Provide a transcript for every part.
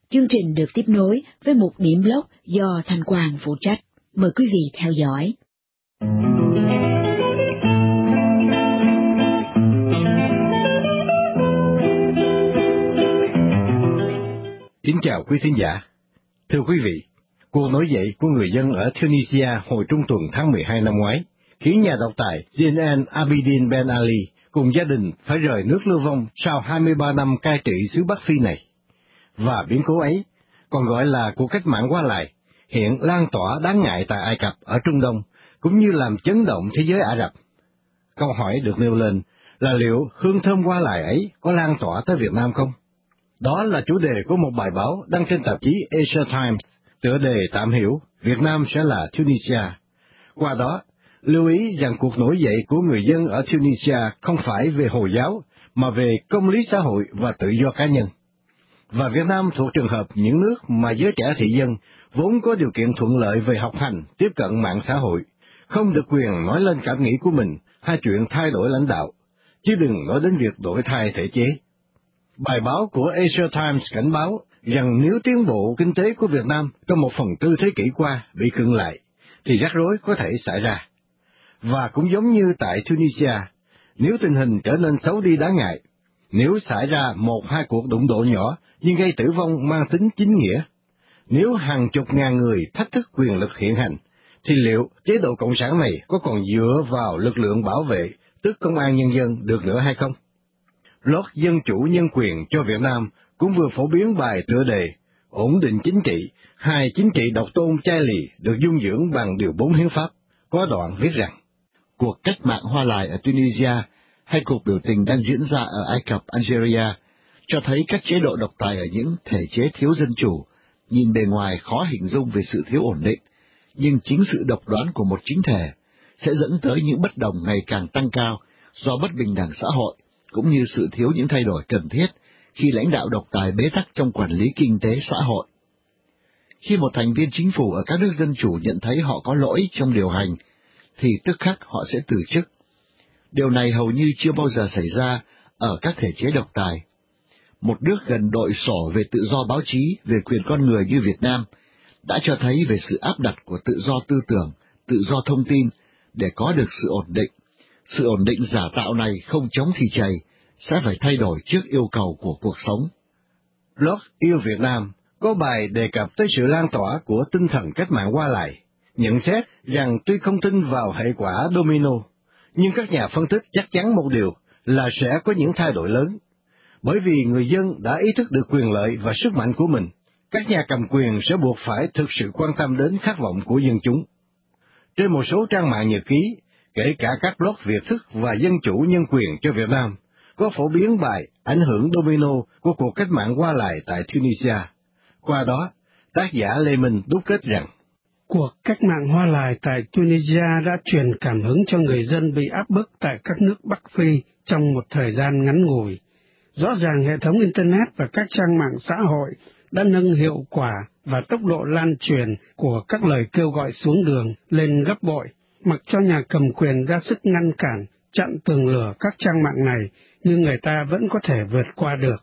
Chương trình được tiếp nối với một điểm blog do Thanh Quang phụ trách. Mời quý vị theo dõi. Kính chào quý thính giả. Thưa quý vị, cuộc nổi dậy của người dân ở Tunisia hồi trung tuần tháng 12 năm ngoái khiến nhà độc tài Zine Abidine Ben Ali cùng gia đình phải rời nước lưu vong sau 23 năm cai trị xứ Bắc Phi này. Và biến cố ấy, còn gọi là cuộc cách mạng qua lại, hiện lan tỏa đáng ngại tại Ai Cập ở Trung Đông, cũng như làm chấn động thế giới Ả Rập. Câu hỏi được nêu lên là liệu hương thơm qua lại ấy có lan tỏa tới Việt Nam không? Đó là chủ đề của một bài báo đăng trên tạp chí Asia Times, tựa đề tạm hiểu Việt Nam sẽ là Tunisia. Qua đó, lưu ý rằng cuộc nổi dậy của người dân ở Tunisia không phải về Hồi giáo, mà về công lý xã hội và tự do cá nhân. Và Việt Nam thuộc trường hợp những nước mà giới trẻ thị dân vốn có điều kiện thuận lợi về học hành, tiếp cận mạng xã hội, không được quyền nói lên cảm nghĩ của mình hay chuyện thay đổi lãnh đạo, chứ đừng nói đến việc đổi thay thể chế. Bài báo của Asia Times cảnh báo rằng nếu tiến bộ kinh tế của Việt Nam trong 1/4 thế kỷ qua bị khựng lại, thì rắc rối có thể xảy ra. Và cũng giống như tại Tunisia, nếu tình hình trở nên xấu đi đáng ngại, nếu xảy ra 1-2 cuộc đụng độ nhỏ nhưng gây tử vong mang tính chính nghĩa, nếu hàng chục ngàn người thách thức quyền lực hiện hành, thì liệu chế độ cộng sản này có còn dựa vào lực lượng bảo vệ, tức công an nhân dân được nữa hay không? Blog Dân chủ nhân quyền cho Việt Nam cũng vừa phổ biến bài tựa đề Ổn định chính trị, hai chính trị độc tôn chai lì được dung dưỡng bằng điều 4 hiến pháp, có đoạn viết rằng: cuộc cách mạng hoa lại ở Tunisia hay cuộc biểu tình đang diễn ra ở Ai Cập, Algeria cho thấy các chế độ độc tài ở những thể chế thiếu dân chủ, nhìn bề ngoài khó hình dung về sự thiếu ổn định, nhưng chính sự độc đoán của một chính thể sẽ dẫn tới những bất đồng ngày càng tăng cao do bất bình đẳng xã hội, cũng như sự thiếu những thay đổi cần thiết khi lãnh đạo độc tài bế tắc trong quản lý kinh tế xã hội. Khi một thành viên chính phủ ở các nước dân chủ nhận thấy họ có lỗi trong điều hành, thì tức khắc họ sẽ từ chức. Điều này hầu như chưa bao giờ xảy ra ở các thể chế độc tài. Một nước gần đội sổ về tự do báo chí, về quyền con người như Việt Nam đã cho thấy về sự áp đặt của tự do tư tưởng, tự do thông tin để có được sự ổn định. Sự ổn định giả tạo này không chống thì chày, sẽ phải thay đổi trước yêu cầu của cuộc sống. Blog Yêu Việt Nam có bài đề cập tới sự lan tỏa của tinh thần cách mạng qua lại, nhận xét rằng tuy không tin vào hệ quả domino, nhưng các nhà phân tích chắc chắn một điều là sẽ có những thay đổi lớn. Bởi vì người dân đã ý thức được quyền lợi và sức mạnh của mình, các nhà cầm quyền sẽ buộc phải thực sự quan tâm đến khát vọng của dân chúng. Trên một số trang mạng nhật ký, kể cả các blog Việt thức và Dân chủ nhân quyền cho Việt Nam, có phổ biến bài ảnh hưởng domino của cuộc cách mạng qua lại tại Tunisia. Qua đó, tác giả Lê Minh đúc kết rằng, cuộc cách mạng hoa lại tại Tunisia đã truyền cảm hứng cho người dân bị áp bức tại các nước Bắc Phi trong một thời gian ngắn ngủi. Rõ ràng hệ thống Internet và các trang mạng xã hội đã nâng hiệu quả và tốc độ lan truyền của các lời kêu gọi xuống đường lên gấp bội, mặc cho nhà cầm quyền ra sức ngăn cản, chặn tường lửa các trang mạng này, nhưng người ta vẫn có thể vượt qua được.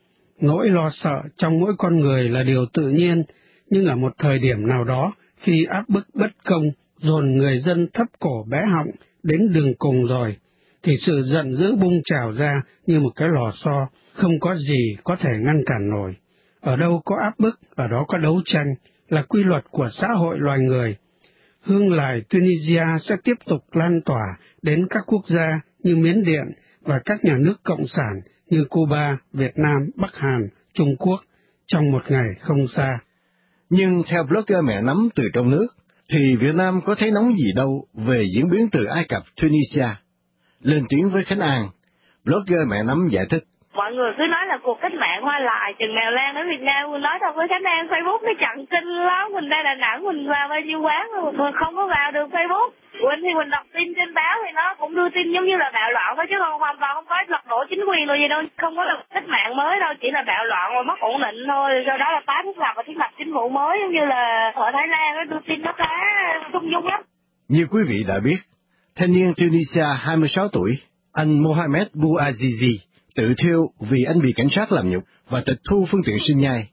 Nỗi lo sợ trong mỗi con người là điều tự nhiên, nhưng ở một thời điểm nào đó, khi áp bức bất công, dồn người dân thấp cổ bé họng đến đường cùng rồi, thì sự giận dữ bung trào ra như một cái lò xo, không có gì có thể ngăn cản nổi. Ở đâu có áp bức, ở đó có đấu tranh, là quy luật của xã hội loài người. Hương lài Tunisia sẽ tiếp tục lan tỏa đến các quốc gia như Miến Điện và các nhà nước cộng sản như Cuba, Việt Nam, Bắc Hàn, Trung Quốc trong một ngày không xa. Nhưng theo blogger mẹ nắm từ trong nước, thì Việt Nam có thấy nóng gì đâu về diễn biến từ Ai Cập, Tunisia. Lên tiếng với Khánh An, blogger mẹ nắm giải thích. Mọi người cứ nói là cuộc cách mạng hoa lại, chừng nào lan đến Việt Nam, mình nói thật với Khánh An, Facebook nó chặn kinh lắm, mình ra Đà Nẵng, mình vào bao nhiêu quán rồi, mình không có vào được Facebook. Quỳnh thì mình đọc tin trên báo thì nó cũng đưa tin giống như là bạo loạn thôi, chứ còn hoàn toàn không có lật đổ chính quyền rồi gì đâu, không có là cách mạng mới đâu, chỉ là bạo loạn và mất ổn định thôi. Sau đó là tái thiết lập và thiết lập chính phủ mới, giống như là ở Thái Lan nó đưa tin nó khá trung dung lắm. Như quý vị đã biết, thanh niên Tunisia 26 tuổi, anh Mohamed Bouazizi, tự thiêu vì anh bị cảnh sát làm nhục và tịch thu phương tiện sinh nhai.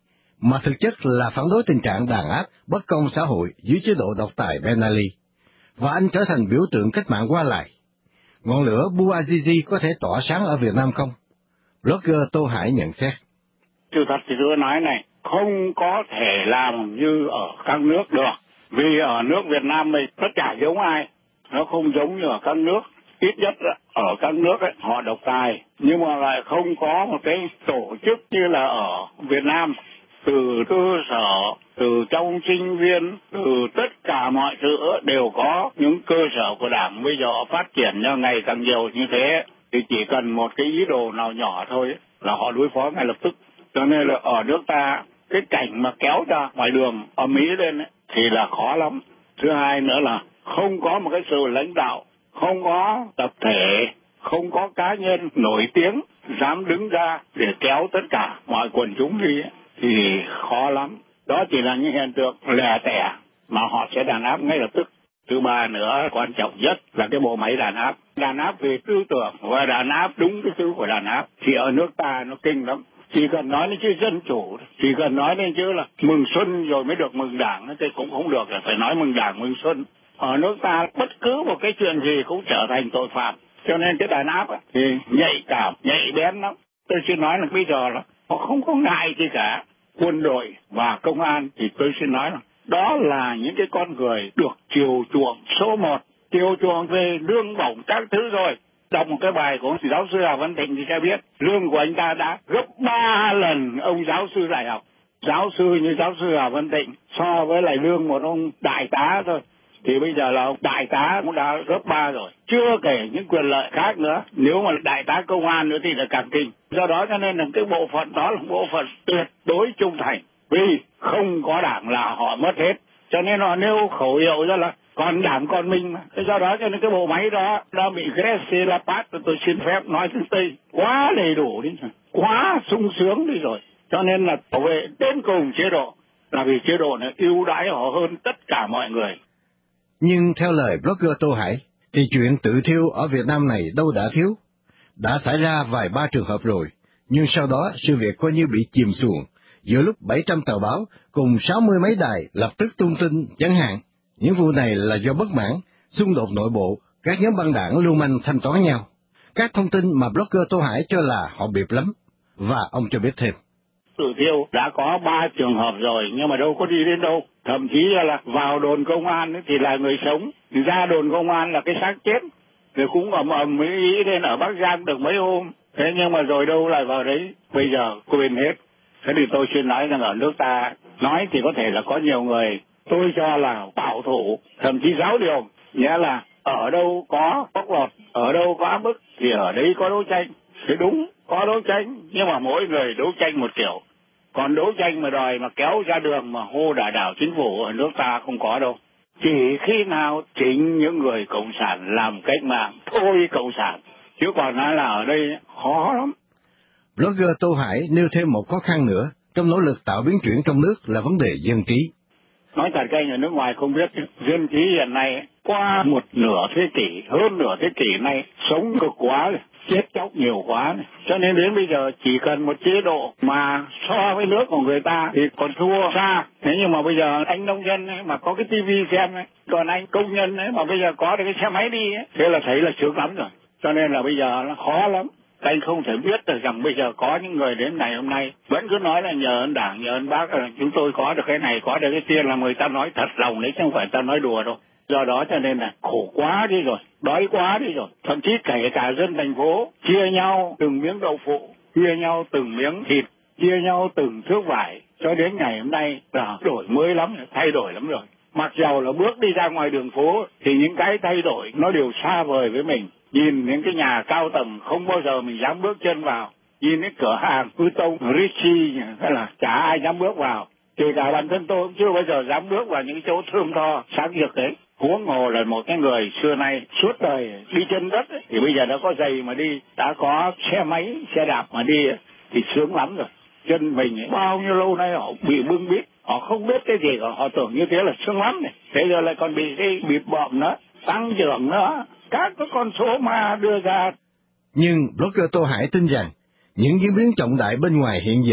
mà thực chất là phản đối tình trạng đàn áp, bất công xã hội dưới chế độ độc tài Ben Ali, và anh trở thành biểu tượng cách mạng qua lại. Ngọn lửa Bouazizi có thể tỏa sáng ở Việt Nam không? Blogger Tô Hải nhận xét. Sự thật thì tôi nói này, không có thể làm như ở các nước được. Vì ở nước Việt Nam mình nó chả giống ai. Nó không giống như ở các nước. Ít nhất ở các nước ấy, họ độc tài. Nhưng mà lại không có một cái tổ chức như là ở Việt Nam. Từ cơ sở, từ trong sinh viên, từ tất cả mọi thứ đều có những cơ sở của Đảng. Bây giờ họ phát triển ngày càng nhiều như thế. Thì chỉ cần một cái ý đồ nào nhỏ thôi là họ đối phó ngay lập tức. Cho nên là ở nước ta, cái cảnh mà kéo ra ngoài đường ầm ĩ lên ấy, thì là khó lắm. Thứ hai nữa là không có một cái sự lãnh đạo, không có tập thể, không có cá nhân nổi tiếng dám đứng ra để kéo tất cả mọi quần chúng đi ấy, thì khó lắm. Đó chỉ là những hiện tượng lẻ tẻ mà họ sẽ đàn áp ngay lập tức. Thứ ba nữa, quan trọng nhất là cái bộ máy đàn áp. Đàn áp về tư tưởng và đàn áp đúng cái thứ của đàn áp. Thì ở nước ta nó kinh lắm. Chỉ cần nói đến chữ dân chủ, chỉ cần nói đến chữ là mừng xuân rồi mới được mừng Đảng, thì cũng không được, là phải nói mừng Đảng, mừng xuân. Ở nước ta bất cứ một cái chuyện gì cũng trở thành tội phạm. Cho nên cái đàn áp thì nhạy cảm, nhạy bén lắm. Tôi xin nói là bây giờ là họ không có ngại gì cả. Quân đội và công an thì tôi xin nói là đó là những cái con người được chiều chuộng số một, chiều chuộng về lương bổng các thứ rồi. Đọc một cái bài của giáo sư Hà Văn Thịnh thì sẽ biết lương của anh ta đã gấp 3 lần ông giáo sư đại học. Giáo sư như giáo sư Hà Văn Thịnh so với lại lương một ông đại tá thôi thì bây giờ là ông đại tá cũng đã gấp 3 rồi. Chưa kể những quyền lợi khác nữa. Nếu mà đại tá công an nữa thì là càng kinh. Do đó cho nên là cái bộ phận đó là bộ phận tuyệt đối trung thành. Vì không có Đảng là họ mất hết. Cho nên họ nêu khẩu hiệu ra là còn Đảng còn mình mà. Do đó cho nên cái bộ máy đó đã bị Gracie Lapat, tôi xin phép nói tiếng Tây, quá đầy đủ đi rồi, quá sung sướng đi rồi. Cho nên là bảo vệ đến cùng chế độ là vì chế độ này ưu đãi họ hơn tất cả mọi người. Nhưng theo lời blogger Tô Hải, thì chuyện tự thiêu ở Việt Nam này đâu đã thiếu. Đã xảy ra vài ba trường hợp rồi, nhưng sau đó sự việc coi như bị chìm xuồng. Giữa lúc 700 tờ báo cùng 60 mấy đài lập tức tung tin chẳng hạn. Những vụ này là do bất mãn, xung đột nội bộ, các nhóm băng đảng lưu manh thanh toán nhau. Các thông tin mà blogger Tô Hải cho là họ bịp lắm. Và ông cho biết thêm. Tự thiêu đã có 3 trường hợp rồi nhưng mà đâu có đi đến đâu. Thậm chí là vào đồn công an thì là người sống, ra đồn công an là cái xác chết. Rồi cũng ầm ý lên ở Bắc Giang được mấy hôm. Thế nhưng mà rồi đâu lại vào đấy, bây giờ quên hết. Thế thì tôi xin nói rằng ở nước ta, nói thì có thể là có nhiều người, tôi cho là bảo thủ, thậm chí giáo điều. Nghĩa là ở đâu có bóc lột, ở đâu có áp bức thì ở đấy có đấu tranh. Thì đúng, có đấu tranh, nhưng mà mỗi người đấu tranh một kiểu. Còn đấu tranh mà đòi mà kéo ra đường mà hô đả đảo chính phủ ở nước ta không có đâu. Chỉ khi nào chính những người cộng sản làm cách mạng thôi cộng sản. Chứ còn nói là ở đây khó lắm. Blogger Tô Hải nêu thêm một khó khăn nữa trong nỗ lực tạo biến chuyển trong nước là vấn đề dân trí. Nói thật các anh ở nước ngoài không biết, dân trí hiện nay qua một nửa thế kỷ, hơn nửa thế kỷ nay sống cực quá rồi, chết chóc nhiều quá này. Cho nên đến bây giờ chỉ cần một chế độ mà so với nước của người ta thì còn thua xa. Thế nhưng mà bây giờ anh nông dân ấy, mà có cái tivi xem ấy, còn anh công nhân ấy, mà bây giờ có được cái xe máy đi ấy, thế là thấy là sướng lắm rồi. Cho nên là bây giờ nó khó lắm. Anh không thể biết được rằng bây giờ có những người đến ngày hôm nay vẫn cứ nói là nhờ ơn Đảng, nhờ ơn Bác chúng tôi có được cái này, có được cái kia, là người ta nói thật lòng đấy chứ không phải ta nói đùa đâu. Do đó cho nên là khổ quá đi rồi, đói quá đi rồi. Thậm chí kể cả dân thành phố chia nhau từng miếng đậu phụ, chia nhau từng miếng thịt, chia nhau từng thước vải, cho đến ngày hôm nay là đổi mới lắm, thay đổi lắm rồi. Mặc dầu là bước đi ra ngoài đường phố thì những cái thay đổi nó đều xa vời với mình. Nhìn những cái nhà cao tầng không bao giờ mình dám bước chân vào. Nhìn cái cửa hàng Ư Tông, Richie, hay là chả ai dám bước vào. Kể cả bản thân tôi cũng chưa bao giờ dám bước vào những cái chỗ thơm tho, sáng rực đấy. Huống hồ là một cái người xưa nay suốt đời đi chân đất ấy, thì bây giờ đã có giày mà đi, đã có xe máy, xe đạp mà đi ấy, thì sướng lắm rồi. Chân mình ấy, bao nhiêu lâu nay họ bị bưng bít, họ không biết cái gì cả, họ tưởng như thế là sướng lắm này. Thế giờ lại còn bị cái bịp bợm nữa, tăng trưởng nữa. Các cái con số mà đưa ra. Nhưng blogger Tô Hải tin rằng những diễn biến trọng đại bên ngoài hiện giờ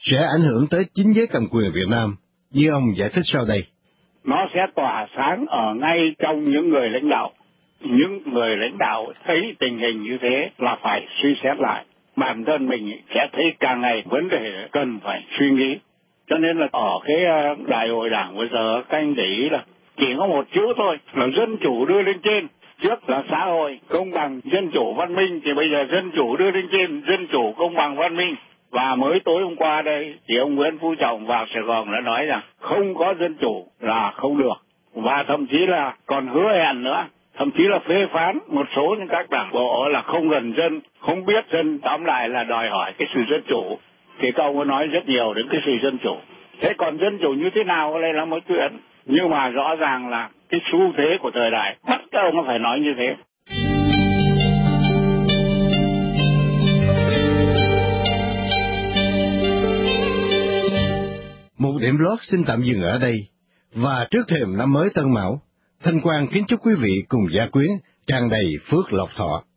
sẽ ảnh hưởng tới chính giới cầm quyền Việt Nam, như ông giải thích sau đây. Nó sẽ tỏa sáng ở ngay trong những người lãnh đạo. Những người lãnh đạo thấy tình hình như thế là phải suy xét lại. Bản thân mình sẽ thấy càng ngày vấn đề cần phải suy nghĩ. Cho nên là ở cái đại hội đảng bây giờ các anh để ý là chỉ có một chữ thôi là dân chủ đưa lên trên. Trước là xã hội công bằng, dân chủ văn minh, thì bây giờ dân chủ đưa lên trên, dân chủ công bằng văn minh. Và mới tối hôm qua đây thì ông Nguyễn Phú Trọng vào Sài Gòn đã nói rằng không có dân chủ là không được. Và thậm chí là còn hứa hẹn nữa, thậm chí là phê phán một số những các đảng bộ là không gần dân, không biết dân, tóm lại là đòi hỏi cái sự dân chủ. Thì các ông có nói rất nhiều đến cái sự dân chủ. Thế còn dân chủ như thế nào đây là một chuyện. Nhưng mà rõ ràng là cái xu thế của thời đại bắt các ông phải nói như thế. Một điểm blog xin tạm dừng ở đây, và trước thềm năm mới Tân Mão, Thanh Quang kính chúc quý vị cùng gia quyến tràn đầy phước lộc thọ.